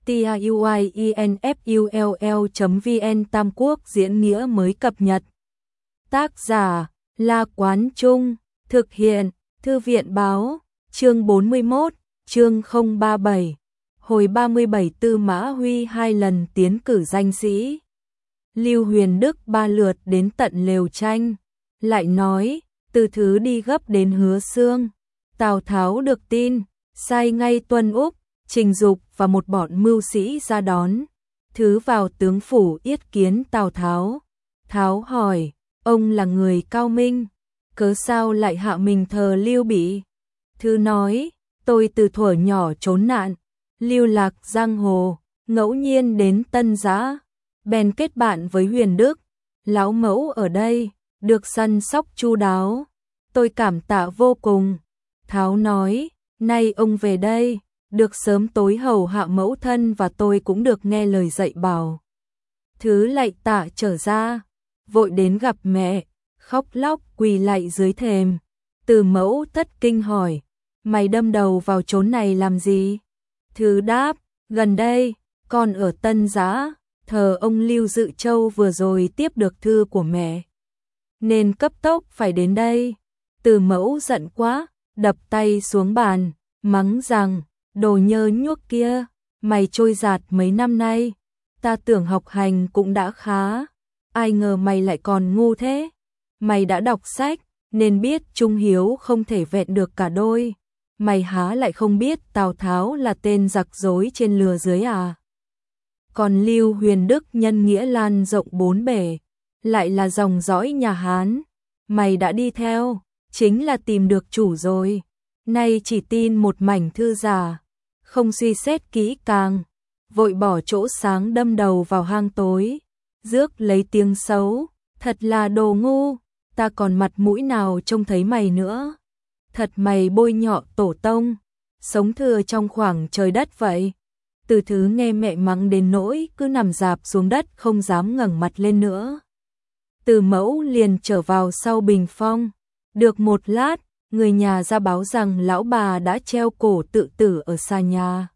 tiuinfull.vn Tam Quốc diễn nghĩa mới cập nhật. Tác giả La Quán Trung, thực hiện Thư viện Báo, chương 41, chương 037. Hồi 37 Tư Mã Huy 2 lần tiến cử danh sĩ. Lưu Huyền Đức 3 lượt đến tận lều tranh, lại nói, Từ Thứ đi gấp đến Hứa Xương. Tào Tháo được tin, sai ngay Tuân Úc, Trình Dục và một bọn mưu sĩ ra đón. Thứ vào tướng phủ yết kiến Tào Tháo. Tháo hỏi, ông là người cao minh, cớ sao lại hạ mình thờ Lưu Bị? Thứ nói, tôi từ thuở nhỏ trốn nạn, lưu lạc giang hồ, ngẫu nhiên đến Tân Giã, bèn kết bạn với Huyền Đức, lão mẫu ở đây, được săn sóc chu đáo, tôi cảm tạ vô cùng. Tháo nói, nay ông về đây, được sớm tối hầu hạ mẫu thân và tôi cũng được nghe lời dạy bảo. Thứ lạy tạ trở ra, vội đến gặp mẹ, khóc lóc quỳ lạy dưới thềm. Từ Mẫu thất kinh hỏi, mày đâm đầu vào chốn này làm gì? Thứ đáp, gần đây, con ở Tân Giã, thờ ông Lưu Dự Châu vừa rồi tiếp được thư của mẹ, nên cấp tốc phải đến đây. Từ Mẫu giận quá, đập tay xuống bàn, mắng rằng, đồ nhơ nhuốc kia, mày trôi giạt mấy năm nay, ta tưởng học hành cũng đã khá, ai ngờ mày lại còn ngu thế. Mày đã đọc sách, nên biết trung hiếu không thể vẹn được cả đôi. Mày há lại không biết Tào Tháo là tên giặc dối trên lừa dưới à? Còn Lưu Huyền Đức nhân nghĩa lan rộng bốn bể, lại là dòng dõi nhà Hán. Mày đã đi theo, chính là tìm được chủ rồi. Nay chỉ tin một mảnh thư giả, không suy xét kỹ càng, vội bỏ chỗ sáng đâm đầu vào hang tối, rước lấy tiếng xấu, thật là đồ ngu, ta còn mặt mũi nào trông thấy mày nữa. Thật mày bôi nhọ tổ tông, sống thừa trong khoảng trời đất vậy. Từ Thứ nghe mẹ mắng đến nỗi cứ nằm rạp xuống đất không dám ngẩng mặt lên nữa. Từ Mẫu liền trở vào sau bình phong. Được một lát, người nhà ra báo rằng lão bà đã treo cổ tự tử ở xa nhà.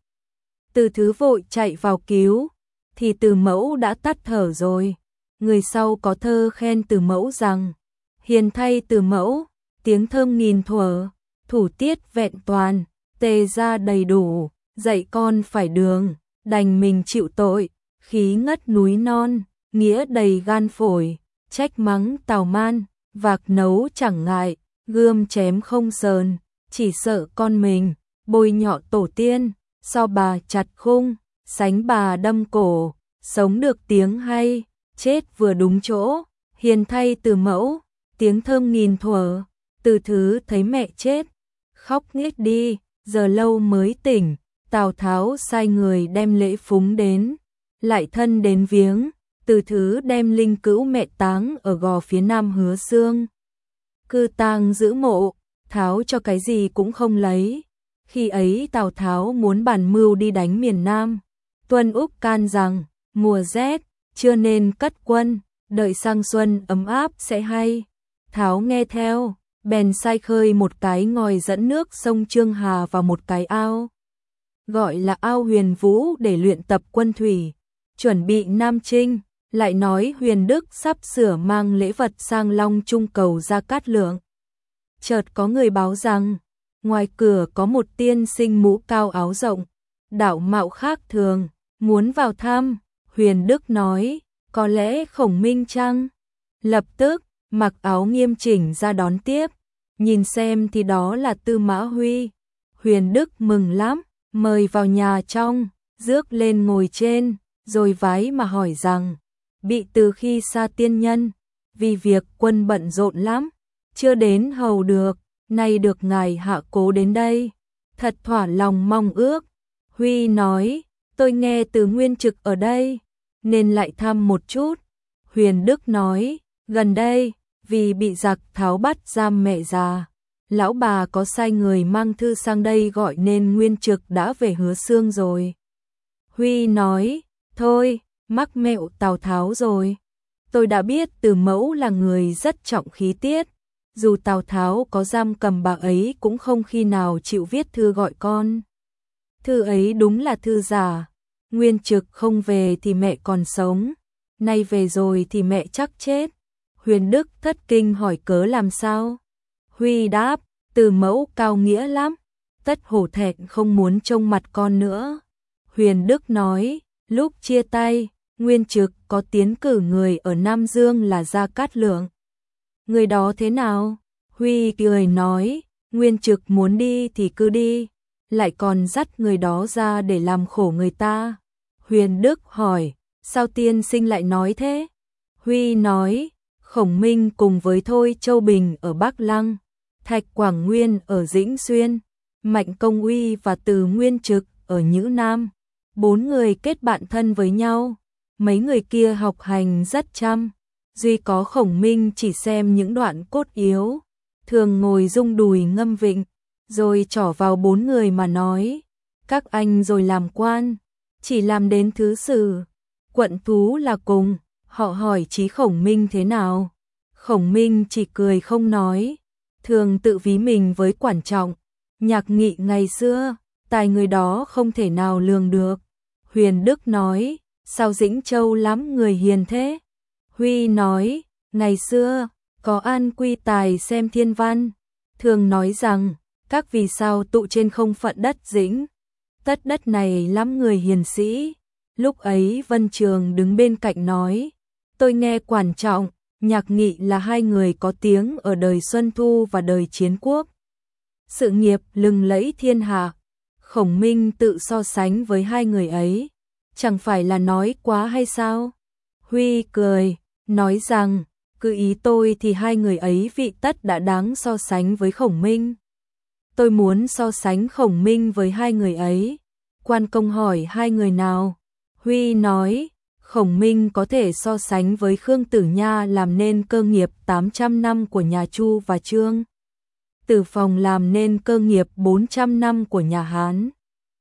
Từ Thứ vội chạy vào cứu, thì Từ Mẫu đã tắt thở rồi. Người sau có thơ khen Từ Mẫu rằng, hiền thay Từ Mẫu, tiếng thơm nghìn thuở, thủ tiết vẹn toàn, tề ra đầy đủ, dạy con phải đường, đành mình chịu tội, khí ngất núi non, nghĩa đầy gan phổi, trách mắng Tào Man, vạc nấu chẳng ngại, gươm chém không sờn, chỉ sợ con mình, bôi nhọ tổ tiên, so bà chặt khung, sánh bà đâm cổ, sống được tiếng hay, chết vừa đúng chỗ, hiền thay Từ Mẫu, tiếng thơm nghìn thuở. Từ Thứ thấy mẹ chết, khóc nghếch đi, giờ lâu mới tỉnh. Tào Tháo sai người đem lễ phúng đến, lại thân đến viếng. Từ Thứ đem linh cữu mẹ táng ở gò phía nam Hứa Xương. Cư tang giữ mộ, Tháo cho cái gì cũng không lấy. Khi ấy Tào Tháo muốn bàn mưu đi đánh miền Nam. Tuân Úc can rằng, mùa rét, chưa nên cất quân, đợi sang xuân ấm áp sẽ hay. Tháo nghe theo, bèn sai khơi một cái ngòi dẫn nước sông Trương Hà vào một cái ao, gọi là ao Huyền Vũ để luyện tập quân thủy, chuẩn bị Nam Chinh. Lại nói Huyền Đức sắp sửa mang lễ vật sang Long Trung cầu Gia Cát Lượng. Chợt có người báo rằng, ngoài cửa có một tiên sinh mũ cao áo rộng, đạo mạo khác thường, muốn vào thăm. Huyền Đức nói, có lẽ Khổng Minh chăng? Lập tức, mặc áo nghiêm chỉnh ra đón tiếp, nhìn xem thì đó là Tư Mã Huy. Huyền Đức mừng lắm, mời vào nhà trong, rước lên ngồi trên, rồi vái mà hỏi rằng, bị từ khi xa tiên nhân, vì việc quân bận rộn lắm, chưa đến hầu được, nay được ngài hạ cố đến đây, thật thỏa lòng mong ước. Huy nói, tôi nghe từ Nguyên Trực ở đây, nên lại thăm một chút. Huyền Đức nói, gần đây, vì bị giặc Tháo bắt giam mẹ già, lão bà có sai người mang thư sang đây gọi nên Nguyên Trực đã về Hứa Xương rồi. Huy nói, thôi, mắc mẹo Tào Tháo rồi. Tôi đã biết Từ Mẫu là người rất trọng khí tiết, dù Tào Tháo có giam cầm bà ấy cũng không khi nào chịu viết thư gọi con. Thư ấy đúng là thư giả, Nguyên Trực không về thì mẹ còn sống, nay về rồi thì mẹ chắc chết. Huyền Đức thất kinh hỏi cớ làm sao? Huy đáp, Từ mẫu cao nghĩa lắm, tất hổ thẹn không muốn trông mặt con nữa. Huyền Đức nói, lúc chia tay, Nguyên Trực có tiến cử người ở Nam Dương là Gia Cát Lượng. Người đó thế nào? Huy cười nói, Nguyên Trực muốn đi thì cứ đi, lại còn dắt người đó ra để làm khổ người ta. Huyền Đức hỏi, sao tiên sinh lại nói thế? Huy nói, Khổng Minh cùng với Thôi Châu Bình ở Bắc Lăng, Thạch Quảng Nguyên ở Dĩnh Xuyên, Mạnh Công Uy và Từ Nguyên Trực ở Nhữ Nam. 4 người kết bạn thân với nhau, mấy người kia học hành rất chăm, duy có Khổng Minh chỉ xem những đoạn cốt yếu, thường ngồi rung đùi ngâm vịnh, rồi trỏ vào 4 người mà nói, các anh rồi làm quan, chỉ làm đến thứ sử, quận thú là cùng. Họ hỏi chí Khổng Minh thế nào, Khổng Minh chỉ cười không nói, thường tự ví mình với Quản Trọng. Nhạc Nghị ngày xưa, tài người đó không thể nào lường được. Huyền Đức nói, sao Dĩnh Châu lắm người hiền thế? Huy nói, ngày xưa, có An Quy Tài xem thiên văn, thường nói rằng, các vì sao tụ trên không phận đất Dĩnh. Tất đất này lắm người hiền sĩ. Lúc ấy Vân Trường đứng bên cạnh nói, tôi nghe Quản Trọng, Nhạc Nghị là 2 người có tiếng ở đời Xuân Thu và đời Chiến Quốc. Sự nghiệp lừng lẫy thiên hạ, Khổng Minh tự so sánh với 2 người ấy, chẳng phải là nói quá hay sao? Huy cười, nói rằng, cứ ý tôi thì 2 người ấy vị tất đã đáng so sánh với Khổng Minh. Tôi muốn so sánh Khổng Minh với 2 người ấy. Quan Công hỏi 2 người nào? Huy nói, Khổng Minh có thể so sánh với Khương Tử Nha làm nên cơ nghiệp 800 năm của nhà Chu và Trương Tử Phòng làm nên cơ nghiệp 400 năm của nhà Hán.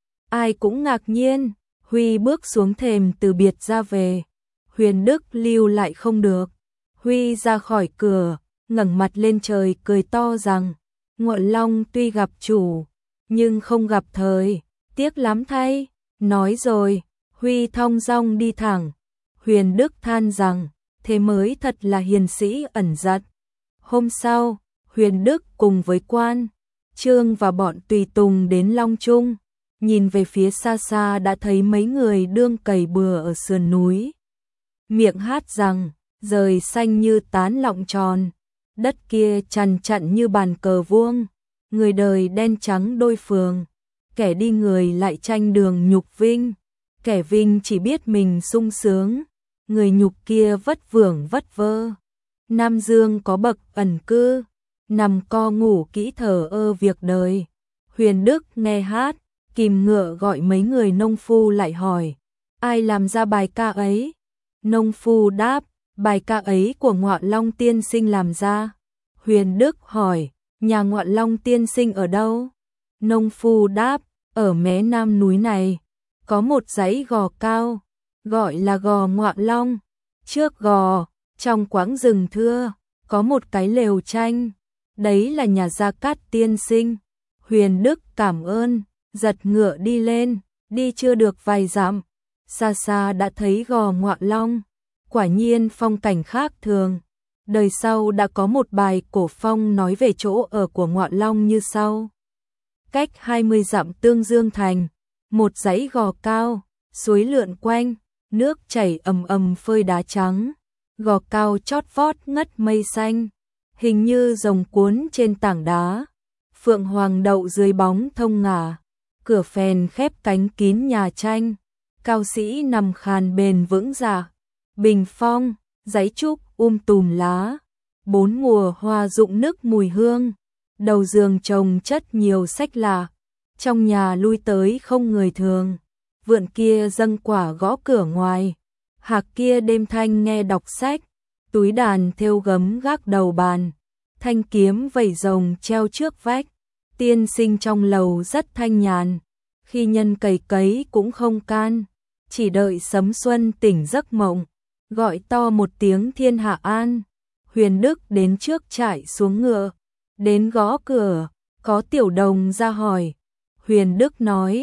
Ai cũng ngạc nhiên, Huy bước xuống thềm từ biệt ra về. Huyền Đức lưu lại không được. Huy ra khỏi cửa, ngẩng mặt lên trời cười to rằng, Ngọn Long tuy gặp chủ, nhưng không gặp thời, tiếc lắm thay. Nói rồi, Huy thong dong đi thẳng. Huyền Đức than rằng, thế mới thật là hiền sĩ ẩn giật. Hôm sau, Huyền Đức cùng với Quan, Trương và bọn tùy tùng đến Long Trung, nhìn về phía xa xa đã thấy mấy người đương cày bừa ở sườn núi. Miệng hát rằng, rời xanh như tán lọng tròn, đất kia trằn trặn như bàn cờ vuông, người đời đen trắng đôi phường, kẻ đi người lại tranh đường nhục vinh, kẻ vinh chỉ biết mình sung sướng, người nhục kia vất vưởng vất vơ. Nam Dương có bậc ẩn cư, nằm co ngủ kỹ thờ ơ việc đời. Huyền Đức nghe hát, kìm ngựa gọi mấy người nông phu lại hỏi, ai làm ra bài ca ấy? Nông phu đáp, bài ca ấy của Ngọa Long tiên sinh làm ra. Huyền Đức hỏi, nhà Ngọa Long tiên sinh ở đâu? Nông phu đáp, ở mé nam núi này, có một dãy gò cao, gọi là gò Ngọa Long. Trước gò, trong quãng rừng thưa, có một cái lều tranh, đấy là nhà Gia Cát tiên sinh. Huyền Đức cảm ơn, giật ngựa đi lên, đi chưa được vài dặm, xa xa đã thấy gò Ngọa Long, quả nhiên phong cảnh khác thường. Đời sau đã có một bài cổ phong nói về chỗ ở của Ngọa Long như sau. Cách 20 dặm Tương Dương thành, một dãy gò cao, suối lượn quanh, nước chảy ầm ầm phơi đá trắng, gò cao chót vót ngất mây xanh, hình như rồng cuốn trên tảng đá, phượng hoàng đậu dưới bóng thông ngả, cửa phèn khép cánh kín nhà tranh, cao sĩ nằm khàn bền vững dạ, bình phong, dãy trúc tùm lá, 4 mùa hoa rụng nức mùi hương, đầu giường trồng chất nhiều sách lạ, trong nhà lui tới không người thường, vượn kia dâng quả gõ cửa ngoài, hạc kia đêm thanh nghe đọc sách, túi đàn thêu gấm gác đầu bàn, thanh kiếm vẩy rồng treo trước vách, tiên sinh trong lầu rất thanh nhàn, khi nhân cày cấy cũng không can, chỉ đợi sấm xuân tỉnh giấc mộng, gọi to một tiếng thiên hạ an. Huyền Đức đến trước trại xuống ngựa, đến gõ cửa, có tiểu đồng ra hỏi. Huyền Đức nói,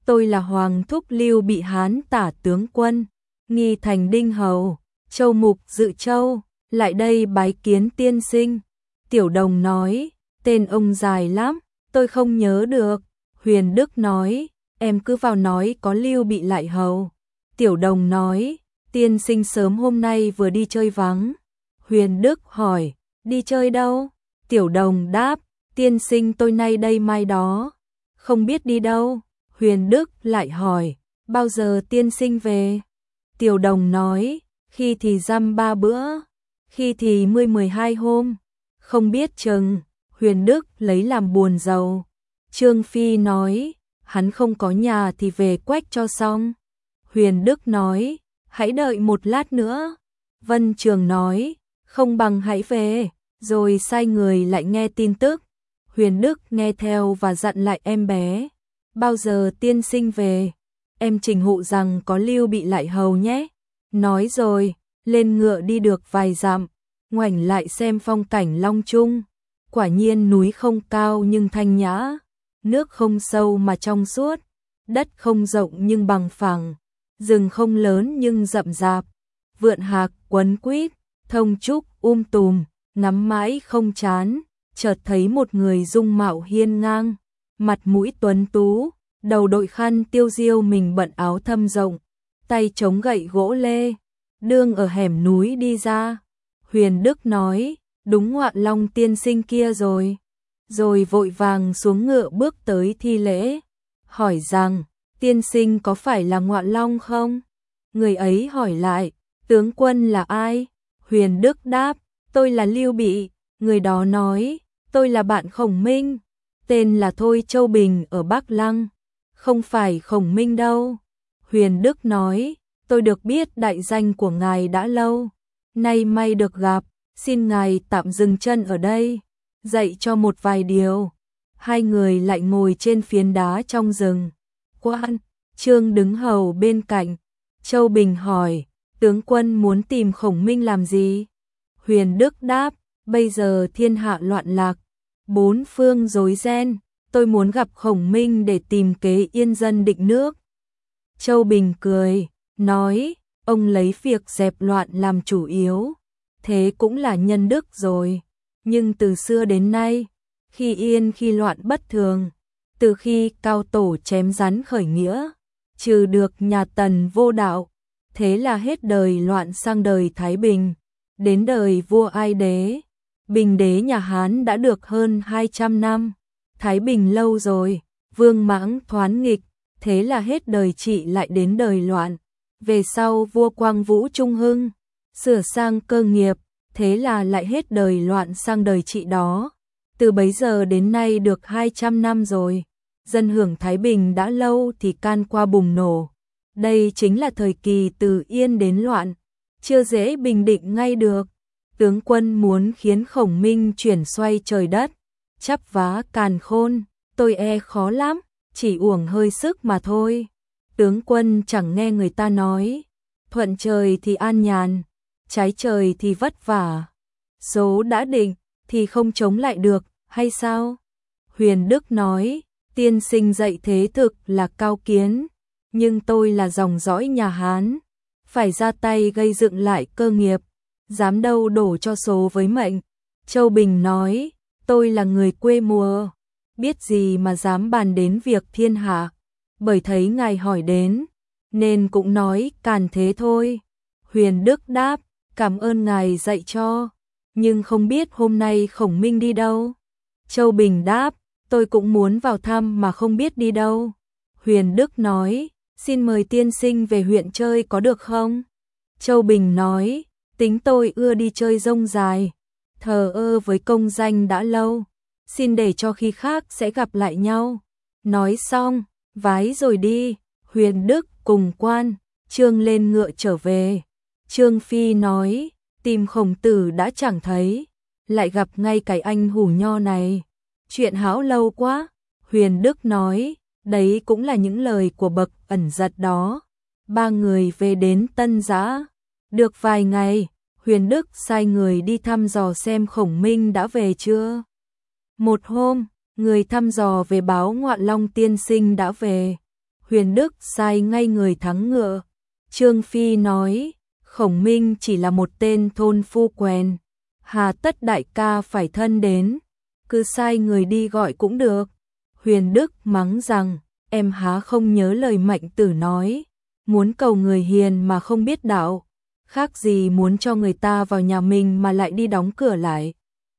tôi là Hoàng thúc Lưu Bị Hán tả tướng quân, nghi thành Đinh Hầu, Châu Mục Dự Châu, lại đây bái kiến tiên sinh. Tiểu Đồng nói, tên ông dài lắm, tôi không nhớ được. Huyền Đức nói, em cứ vào nói có Lưu Bị lại hầu. Tiểu Đồng nói, tiên sinh sớm hôm nay vừa đi chơi vắng. Huyền Đức hỏi, đi chơi đâu? Tiểu Đồng đáp, tiên sinh tôi nay đây mai đó, không biết đi đâu. Huyền Đức lại hỏi, bao giờ tiên sinh về? Tiểu Đồng nói, khi thì dăm 3 bữa, khi thì 12 hôm, không biết chừng. Huyền Đức lấy làm buồn rầu. Trương Phi nói, hắn không có nhà thì về quách cho xong. Huyền Đức nói, hãy đợi một lát nữa. Vân Trường nói, không bằng hãy về, rồi sai người lại nghe tin tức. Huyền Đức nghe theo và dặn lại em bé, bao giờ tiên sinh về, em trình hộ rằng có Lưu Bị lại hầu nhé. Nói rồi, lên ngựa đi được vài dặm, ngoảnh lại xem phong cảnh Long Trung. Quả nhiên núi không cao nhưng thanh nhã, nước không sâu mà trong suốt, đất không rộng nhưng bằng phẳng, rừng không lớn nhưng rậm rạp, vượn hạc quấn quýt, thông trúc tùm, ngắm mãi không chán. Chợt thấy một người dung mạo hiên ngang, mặt mũi tuấn tú, đầu đội khăn tiêu diêu, mình bận áo thâm rộng, tay chống gậy gỗ lê, đương ở hẻm núi đi ra. Huyền Đức nói, đúng Ngoạn Long tiên sinh kia rồi. Rồi vội vàng xuống ngựa bước tới thi lễ, hỏi rằng, tiên sinh có phải là Ngoạn Long không? Người ấy hỏi lại, tướng quân là ai? Huyền Đức đáp, tôi là Lưu Bị. Người đó nói, tôi là bạn Khổng Minh, tên là Thôi Châu Bình ở Bắc Lăng, không phải Khổng Minh đâu. Huyền Đức nói, tôi được biết đại danh của ngài đã lâu, nay may được gặp, xin ngài tạm dừng chân ở đây, dạy cho một vài điều. Hai người lại ngồi trên phiến đá trong rừng. Quan Trương đứng hầu bên cạnh. Châu Bình hỏi, tướng quân muốn tìm Khổng Minh làm gì? Huyền Đức đáp, bây giờ thiên hạ loạn lạc, bốn phương rối ren, tôi muốn gặp Khổng Minh để tìm kế yên dân định nước. Châu Bình cười, nói, ông lấy việc dẹp loạn làm chủ yếu, thế cũng là nhân đức rồi. Nhưng từ xưa đến nay, khi yên khi loạn bất thường, từ khi cao tổ chém rắn khởi nghĩa, trừ được nhà Tần vô đạo, thế là hết đời loạn sang đời Thái Bình, đến đời vua Ai Đế. Bình đế nhà Hán đã được hơn 200 năm, Thái Bình lâu rồi, Vương Mãng thoán nghịch, thế là hết đời Trị lại đến đời loạn. Về sau vua Quang Vũ Trung Hưng, sửa sang cơ nghiệp, thế là lại hết đời loạn sang đời Trị đó. Từ bấy giờ đến nay được 200 năm rồi, dân hưởng Thái Bình đã lâu thì can qua bùng nổ. Đây chính là thời kỳ từ yên đến loạn, chưa dễ bình định ngay được. Tướng quân muốn khiến Khổng Minh chuyển xoay trời đất, chắp vá càn khôn, tôi e khó lắm, chỉ uổng hơi sức mà thôi. Tướng quân chẳng nghe người ta nói, thuận trời thì an nhàn, trái trời thì vất vả. Số đã định thì không chống lại được, hay sao? Huyền Đức nói, tiên sinh dạy thế thực là cao kiến, nhưng tôi là dòng dõi nhà Hán, phải ra tay gây dựng lại cơ nghiệp, dám đâu đổ cho số với mệnh. Châu Bình nói, tôi là người quê mùa, biết gì mà dám bàn đến việc thiên hạ, bởi thấy ngài hỏi đến, nên cũng nói càn thế thôi. Huyền Đức đáp, cảm ơn ngài dạy cho, nhưng không biết hôm nay Khổng Minh đi đâu. Châu Bình đáp, tôi cũng muốn vào thăm mà không biết đi đâu. Huyền Đức nói, xin mời tiên sinh về huyện chơi có được không? Châu Bình nói, tính tôi ưa đi chơi rông dài, thờ ơ với công danh đã lâu, xin để cho khi khác sẽ gặp lại nhau. Nói xong, vái rồi đi. Huyền Đức cùng Quan Trương lên ngựa trở về. Trương Phi nói, tìm Khổng tử đã chẳng thấy, lại gặp ngay cái anh hủ nho này, chuyện hão lâu quá. Huyền Đức nói, đấy cũng là những lời của bậc ẩn giật đó. Ba người về đến Tân Giã, được vài ngày, Huyền Đức sai người đi thăm dò xem Khổng Minh đã về chưa. Một hôm, người thăm dò về báo Ngoạn Long tiên sinh đã về. Huyền Đức sai ngay người thắng ngựa. Trương Phi nói, Khổng Minh chỉ là một tên thôn phu quèn, hà tất đại ca phải thân đến, cứ sai người đi gọi cũng được. Huyền Đức mắng rằng, em há không nhớ lời Mạnh Tử nói, muốn cầu người hiền mà không biết đạo, khác gì muốn cho người ta vào nhà mình mà lại đi đóng cửa lại.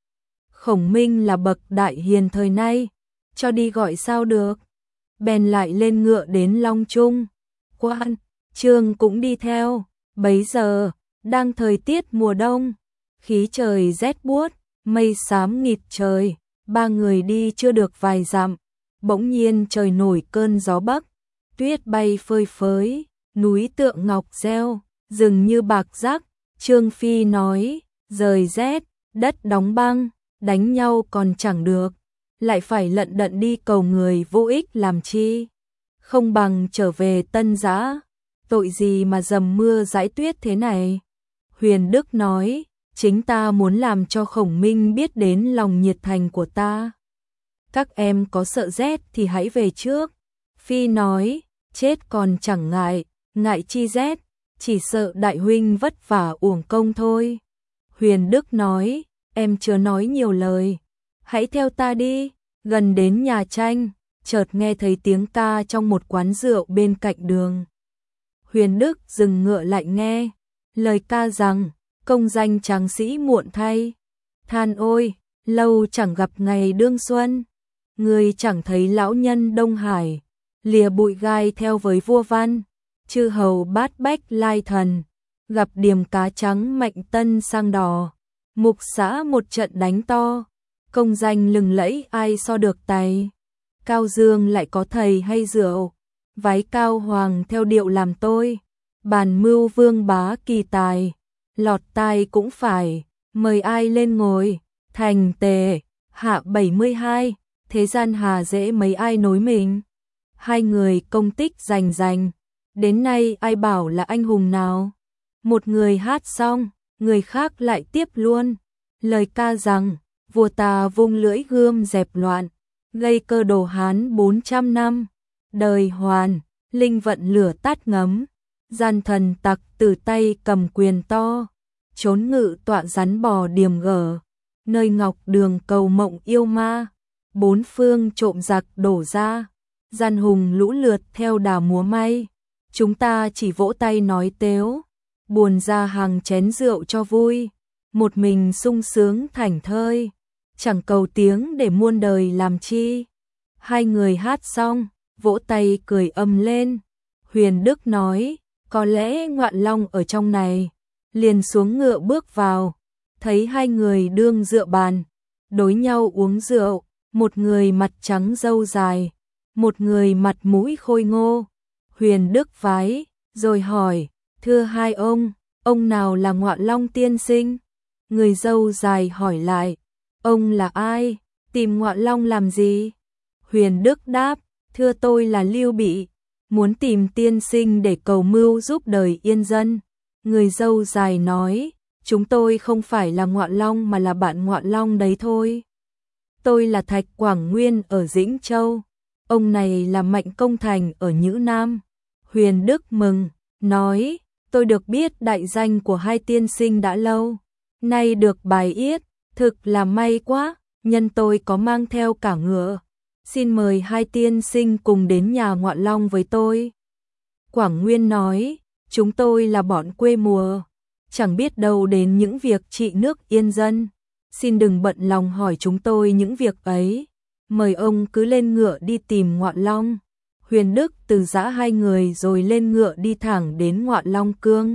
Khổng Minh là bậc đại hiền thời nay, cho đi gọi sao được. Bèn lại lên ngựa đến Long Trung. Quan Trương cũng đi theo. Bấy giờ đang thời tiết mùa đông, khí trời rét buốt, mây xám nghịt trời. Ba người đi chưa được vài dặm, bỗng nhiên trời nổi cơn gió bắc, tuyết bay phơi phới, núi tượng ngọc reo, rừng như bạc rác. Trương Phi nói, rời rét, đất đóng băng, đánh nhau còn chẳng được, lại phải lận đận đi cầu người vô ích làm chi, không bằng trở về Tân Giã, tội gì mà dầm mưa dãi tuyết thế này. Huyền Đức nói, chính ta muốn làm cho Khổng Minh biết đến lòng nhiệt thành của ta. Các em có sợ rét thì hãy về trước. Phi nói, chết còn chẳng ngại, ngại chi rét, chỉ sợ đại huynh vất vả uổng công thôi. Huyền Đức nói, em chưa nói nhiều lời, hãy theo ta đi. Gần đến nhà tranh, chợt nghe thấy tiếng ca trong một quán rượu bên cạnh đường. Huyền Đức dừng ngựa lại nghe, lời ca rằng, công danh tráng sĩ muộn thay. Than ôi, lâu chẳng gặp ngày đương xuân, người chẳng thấy lão nhân Đông Hải, lìa bụi gai theo với vua văn, chư hầu bát bách lai thần, gặp điểm cá trắng Mạnh Tân sang đò, mục xã một trận đánh to, công danh lừng lẫy ai so được tay. Cao Dương lại có thầy hay rượu, vái cao hoàng theo điệu làm tôi, bàn mưu vương bá kỳ tài, lọt tai cũng phải, mời ai lên ngồi. Thành Tề, hạ 72, thế gian hà dễ mấy ai nối mình. Hai người công tích rành rành, đến nay ai bảo là anh hùng nào. Một người hát xong, người khác lại tiếp luôn. Lời ca rằng, vua ta vung lưỡi gươm dẹp loạn, gây cơ đồ Hán 400 năm. Đời Hoàn, linh vận lửa tát ngấm, gian thần tặc từ tay cầm quyền to, trốn ngự tọa rắn bò điềm gở, nơi ngọc đường cầu mộng yêu ma, bốn phương trộm giặc đổ ra, gian hùng lũ lượt theo đà múa may. Chúng ta chỉ vỗ tay nói tếu, buồn ra hàng chén rượu cho vui, một mình sung sướng thảnh thơi, chẳng cầu tiếng để muôn đời làm chi. Hai người hát xong, vỗ tay cười ầm lên. Huyền Đức nói, có lẽ Ngoạn Long ở trong này. Liền xuống ngựa bước vào, thấy hai người đương dựa bàn, đối nhau uống rượu, một người mặt trắng râu dài, một người mặt mũi khôi ngô. Huyền Đức vái, rồi hỏi, thưa hai ông nào là Ngoạn Long tiên sinh? Người râu dài hỏi lại, ông là ai, tìm Ngoạn Long làm gì? Huyền Đức đáp, thưa tôi là Lưu Bị, muốn tìm tiên sinh để cầu mưu giúp đời yên dân. Người râu dài nói, chúng tôi không phải là Ngoạn Long mà là bạn Ngoạn Long đấy thôi. Tôi là Thạch Quảng Nguyên ở Dĩnh Châu, ông này là Mạnh Công Thành ở Nhữ Nam. Huyền Đức mừng, nói, tôi được biết đại danh của hai tiên sinh đã lâu, nay được bài yết, thực là may quá, nhân tôi có mang theo cả ngựa. Xin mời hai tiên sinh cùng đến nhà Ngoạn Long với tôi. Quảng Nguyên nói, chúng tôi là bọn quê mùa, chẳng biết đâu đến những việc trị nước yên dân. Xin đừng bận lòng hỏi chúng tôi những việc ấy. Mời ông cứ lên ngựa đi tìm Ngoạn Long. Huyền Đức từ giã hai người rồi lên ngựa đi thẳng đến Ngoạn Long Cương.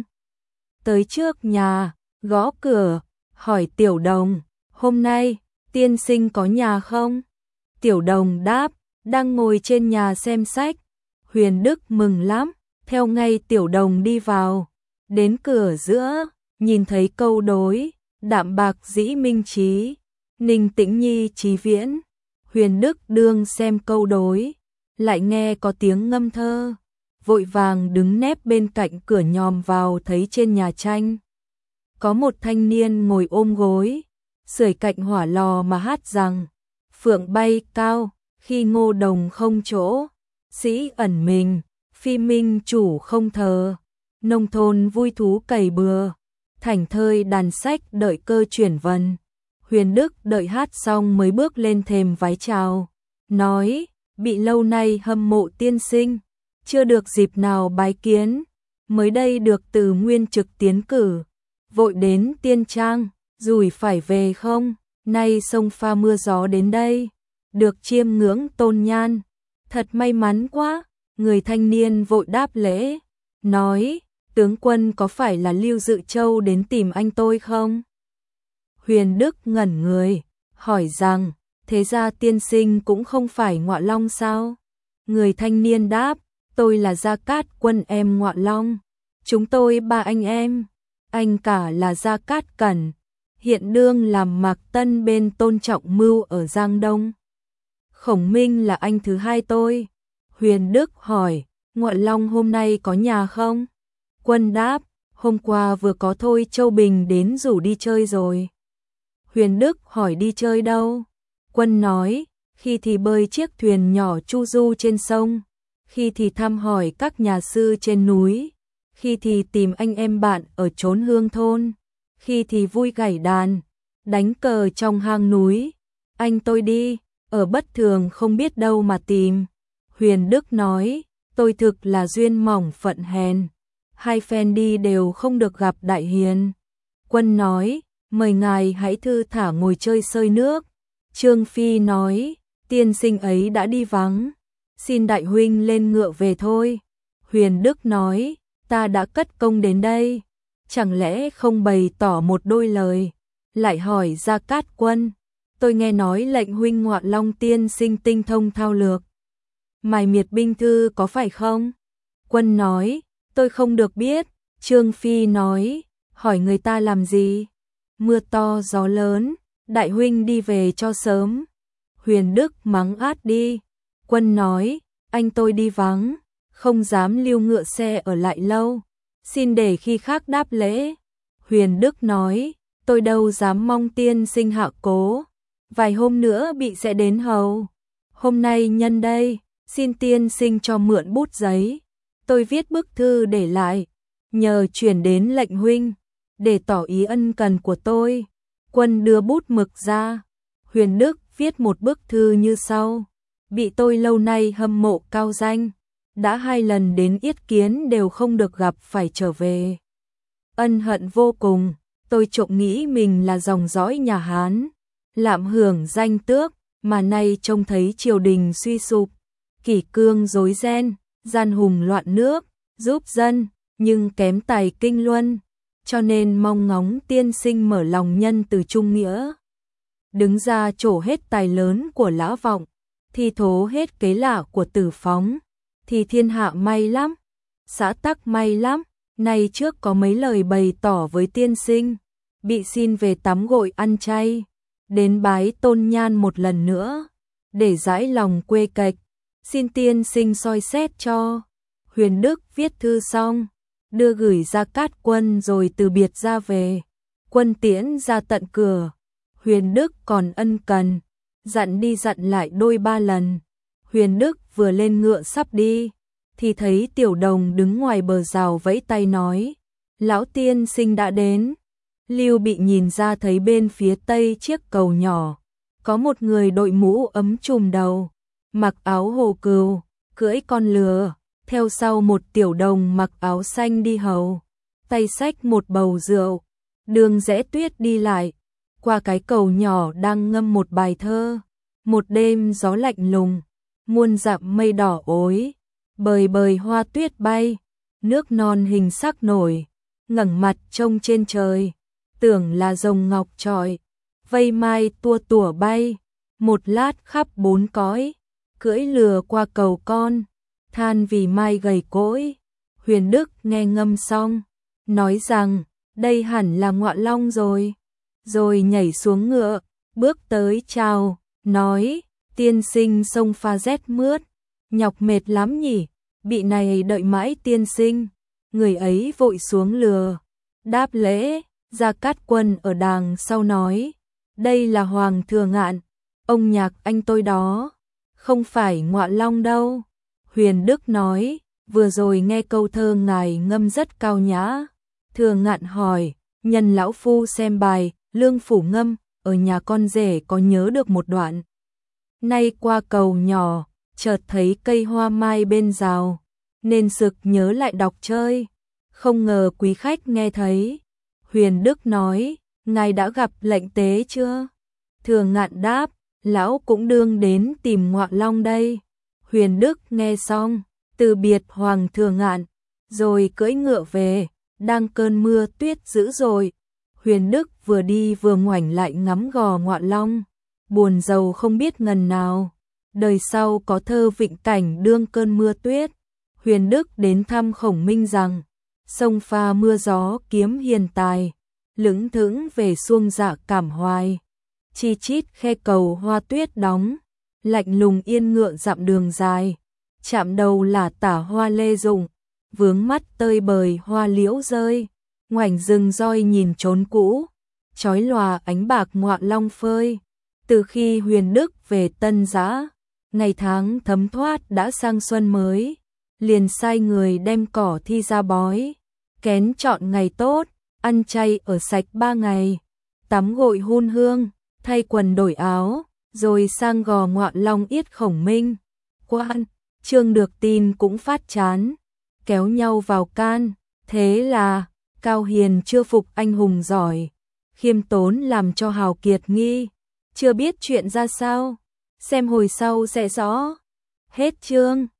Tới trước nhà, gõ cửa, hỏi Tiểu Đồng, hôm nay, tiên sinh có nhà không? Tiểu Đồng đáp, đang ngồi trên nhà xem sách. Huyền Đức mừng lắm, theo ngay Tiểu Đồng đi vào. Đến cửa giữa, nhìn thấy câu đối, Đạm Bạc Dĩ Minh Trí, Ninh Tĩnh Nhi Trí Viễn. Huyền Đức đương xem câu đối, lại nghe có tiếng ngâm thơ, vội vàng đứng nép bên cạnh cửa nhòm vào thấy trên nhà tranh có một thanh niên ngồi ôm gối, sưởi cạnh hỏa lò mà hát rằng, phượng bay cao, khi ngô đồng không chỗ, sĩ ẩn mình, phi minh chủ không thờ, nông thôn vui thú cày bừa, thảnh thơi đàn sách đợi cơ chuyển vần. Huyền Đức đợi hát xong mới bước lên thềm vái chào, nói, bị lâu nay hâm mộ tiên sinh, chưa được dịp nào bái kiến, mới đây được từ nguyên trực tiến cử, vội đến tiên trang, rủi phải về không, nay sông pha mưa gió đến đây, được chiêm ngưỡng tôn nhan, thật may mắn quá, người thanh niên vội đáp lễ, nói, tướng quân có phải là Lưu Dự Châu đến tìm anh tôi không? Huyền Đức ngẩn người, hỏi rằng, thế ra tiên sinh cũng không phải Ngọa Long sao? Người thanh niên đáp, tôi là Gia Cát Quân em Ngọa Long, chúng tôi ba anh em, anh cả là Gia Cát Cẩn, hiện đương làm Mạc Tân bên Tôn Trọng Mưu ở Giang Đông. Khổng Minh là anh thứ hai tôi. Huyền Đức hỏi, Ngọa Long hôm nay có nhà không? Quân đáp, hôm qua vừa có Thôi Châu Bình đến rủ đi chơi rồi. Huyền Đức hỏi đi chơi đâu? Quân nói, khi thì bơi chiếc thuyền nhỏ chu du trên sông, khi thì thăm hỏi các nhà sư trên núi, khi thì tìm anh em bạn ở chốn hương thôn, khi thì vui gảy đàn, đánh cờ trong hang núi. Anh tôi đi, ở bất thường không biết đâu mà tìm. Huyền Đức nói, tôi thực là duyên mỏng phận hèn, hai phen đi đều không được gặp đại hiền. Quân nói, mời ngài hãy thư thả ngồi chơi sơi nước. Trương Phi nói, tiên sinh ấy đã đi vắng, xin đại huynh lên ngựa về thôi. Huyền Đức nói, ta đã cất công đến đây, chẳng lẽ không bày tỏ một đôi lời. Lại hỏi Gia Cát Quân, tôi nghe nói lệnh huynh Ngọa Long tiên sinh tinh thông thao lược, mài miệt binh thư có phải không? Quân nói, tôi không được biết. Trương Phi nói, hỏi người ta làm gì? Mưa to gió lớn, đại huynh đi về cho sớm. Huyền Đức mắng át đi. Quân nói, anh tôi đi vắng, không dám lưu ngựa xe ở lại lâu, xin để khi khác đáp lễ. Huyền Đức nói, tôi đâu dám mong tiên sinh hạ cố, vài hôm nữa bị sẽ đến hầu. Hôm nay nhân đây, xin tiên sinh cho mượn bút giấy, tôi viết bức thư để lại, nhờ chuyển đến lệnh huynh, để tỏ ý ân cần của tôi. Quân đưa bút mực ra, Huyền Đức viết một bức thư như sau, bị tôi lâu nay hâm mộ cao danh, đã 2 lần đến yết kiến đều không được gặp phải trở về. Ân hận vô cùng, tôi trộm nghĩ mình là dòng dõi nhà Hán, lạm hưởng danh tước, mà nay trông thấy triều đình suy sụp, kỷ cương rối ren, gian hùng loạn nước, giúp dân, nhưng kém tài kinh luân, cho nên mong ngóng tiên sinh mở lòng nhân từ trung nghĩa. Đứng ra trổ hết tài lớn của Lã Vọng, thì thố hết kế lạ của Tử Phóng, thì thiên hạ may lắm, xã tắc may lắm. Nay trước có mấy lời bày tỏ với tiên sinh, bị xin về tắm gội ăn chay, đến bái tôn nhan một lần nữa, để giải lòng quê cạch, xin tiên sinh soi xét cho. Huyền Đức viết thư xong, đưa gửi Gia Cát Quân rồi từ biệt ra về. Quân tiễn ra tận cửa, Huyền Đức còn ân cần, dặn đi dặn lại đôi ba lần. Huyền Đức vừa lên ngựa sắp đi, thì thấy Tiểu Đồng đứng ngoài bờ rào vẫy tay nói, lão tiên sinh đã đến. Lưu Bị nhìn ra thấy bên phía tây chiếc cầu nhỏ, có một người đội mũ ấm trùm đầu, mặc áo hồ cừu, cưỡi con lừa, theo sau một Tiểu Đồng mặc áo xanh đi hầu, tay xách một bầu rượu, đường rẽ tuyết đi lại, qua cái cầu nhỏ đang ngâm một bài thơ. Một đêm gió lạnh lùng, muôn dặm mây đỏ ối, bời bời hoa tuyết bay, nước non hình sắc nổi, ngẩng mặt trông trên trời, tưởng là rồng ngọc trọi, vây mai tua tủa bay, một lát khắp 4 cõi, cưỡi lừa qua cầu con, than vì mai gầy cỗi. Huyền Đức nghe ngâm xong, nói rằng, đây hẳn là Ngọa Long rồi nhảy xuống ngựa, bước tới chào, nói, tiên sinh sông pha rét mướt, nhọc mệt lắm nhỉ, bị này đợi mãi tiên sinh. Người ấy vội xuống lừa, đáp lễ. Gia Cát Quân ở đàng sau nói, đây là Hoàng Thừa Ngạn, ông nhạc anh tôi đó, không phải Ngọa Long đâu. Huyền Đức nói, vừa rồi nghe câu thơ ngài ngâm rất cao nhã. Thừa Ngạn hỏi, nhân lão phu xem bài, Lương Phủ ngâm, ở nhà con rể có nhớ được một đoạn. Nay qua cầu nhỏ, chợt thấy cây hoa mai bên rào, nên sực nhớ lại đọc chơi. Không ngờ quý khách nghe thấy. Huyền Đức nói, ngài đã gặp lệnh tế chưa? Thừa Ngạn đáp, lão cũng đương đến tìm Ngọa Long đây. Huyền Đức nghe xong, từ biệt Hoàng Thừa Ngạn, rồi cưỡi ngựa về, đang cơn mưa tuyết dữ dội. Huyền Đức vừa đi vừa ngoảnh lại ngắm gò Ngọa Long, buồn rầu không biết ngần nào. Đời sau có thơ vịnh cảnh đương cơn mưa tuyết. Huyền Đức đến thăm Khổng Minh rằng, sông pha mưa gió kiếm hiền tài, lững thững về xuông dạ cảm hoài. Chi chít khe cầu hoa tuyết đóng, lạnh lùng yên ngựa dặm đường dài. Chạm đầu là tả hoa lê rụng, vướng mắt tơi bời hoa liễu rơi. Ngoảnh rừng roi nhìn trốn cũ, chói lòa ánh bạc Ngọa Long phơi. Từ khi Huyền Đức về Tân Giã, ngày tháng thấm thoát đã sang xuân mới, liền sai người đem cỏ thi ra bói, kén chọn ngày tốt, ăn chay ở sạch 3 ngày, tắm gội hun hương, thay quần đổi áo, rồi sang gò Ngọa Long yết Khổng Minh. Quan, Trương được tin cũng phát chán, kéo nhau vào can, thế là Cao Hiền chưa phục anh hùng giỏi, khiêm tốn làm cho hào kiệt nghi, chưa biết chuyện ra sao, xem hồi sau sẽ rõ. Hết chương.